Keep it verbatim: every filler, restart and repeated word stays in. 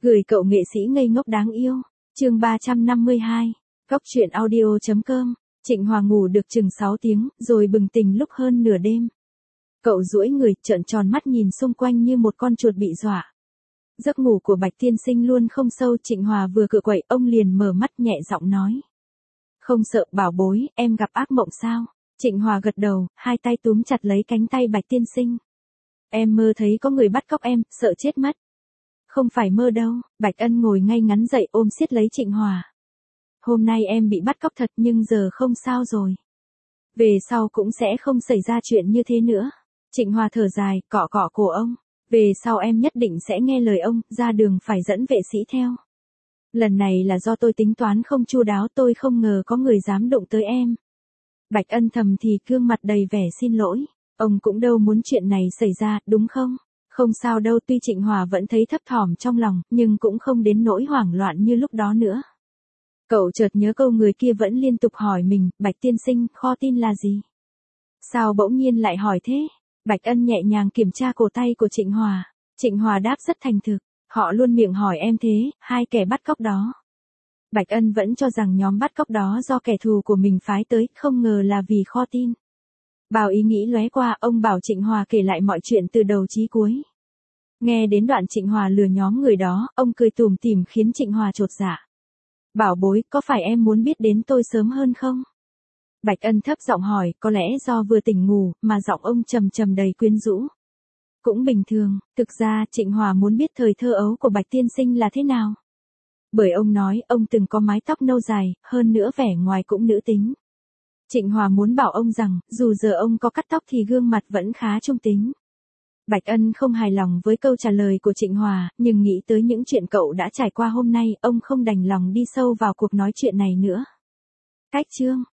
Gửi cậu nghệ sĩ ngây ngốc đáng yêu. Chương ba trăm năm mươi hai. Góc truyện audio chấm com. Trịnh Hòa ngủ được chừng sáu tiếng, rồi bừng tỉnh lúc hơn nửa đêm. Cậu duỗi người, trợn tròn mắt nhìn xung quanh như một con chuột bị dọa. Giấc ngủ của Bạch tiên sinh luôn không sâu. Trịnh Hòa vừa cựa quậy, ông liền mở mắt nhẹ giọng nói. Không sợ bảo bối, em gặp ác mộng sao? Trịnh Hòa gật đầu, hai tay túm chặt lấy cánh tay Bạch tiên sinh. Em mơ thấy có người bắt cóc em, sợ chết mất. Không phải mơ đâu. Bạch Ân ngồi ngay ngắn dậy ôm siết lấy Trịnh Hòa. Hôm nay em bị bắt cóc thật nhưng giờ không sao rồi. Về sau cũng sẽ không xảy ra chuyện như thế nữa. Trịnh Hòa thở dài, cọ cọ cổ ông. Về sau em nhất định sẽ nghe lời ông, ra đường phải dẫn vệ sĩ theo. Lần này là do tôi tính toán không chu đáo, tôi không ngờ có người dám đụng tới em. Bạch Ân thầm thì gương mặt đầy vẻ xin lỗi. Ông cũng đâu muốn chuyện này xảy ra, đúng không? Không sao đâu. Tuy Trịnh Hòa vẫn thấy thấp thỏm trong lòng, nhưng cũng không đến nỗi hoảng loạn như lúc đó nữa. Cậu chợt nhớ câu người kia vẫn liên tục hỏi mình, Bạch tiên sinh, kho tin là gì? Sao bỗng nhiên lại hỏi thế? Bạch Ân nhẹ nhàng kiểm tra cổ tay của Trịnh Hòa. Trịnh Hòa đáp rất thành thực, họ luôn miệng hỏi em thế, hai kẻ bắt cóc đó. Bạch Ân vẫn cho rằng nhóm bắt cóc đó do kẻ thù của mình phái tới, không ngờ là vì kho tin. Bao ý nghĩ lóe qua, ông bảo Trịnh Hòa kể lại mọi chuyện từ đầu chí cuối. Nghe đến đoạn Trịnh Hòa lừa nhóm người đó, ông cười tủm tỉm khiến Trịnh Hòa chột dạ. Bảo bối, có phải em muốn biết đến tôi sớm hơn không? Bạch Ân thấp giọng hỏi, có lẽ do vừa tỉnh ngủ, mà giọng ông trầm trầm đầy quyến rũ. Cũng bình thường, thực ra Trịnh Hòa muốn biết thời thơ ấu của Bạch tiên sinh là thế nào. Bởi ông nói, ông từng có mái tóc nâu dài, hơn nữa vẻ ngoài cũng nữ tính. Trịnh Hòa muốn bảo ông rằng, dù giờ ông có cắt tóc thì gương mặt vẫn khá trung tính. Bạch Ân không hài lòng với câu trả lời của Trịnh Hòa, nhưng nghĩ tới những chuyện cậu đã trải qua hôm nay, ông không đành lòng đi sâu vào cuộc nói chuyện này nữa. Cách chương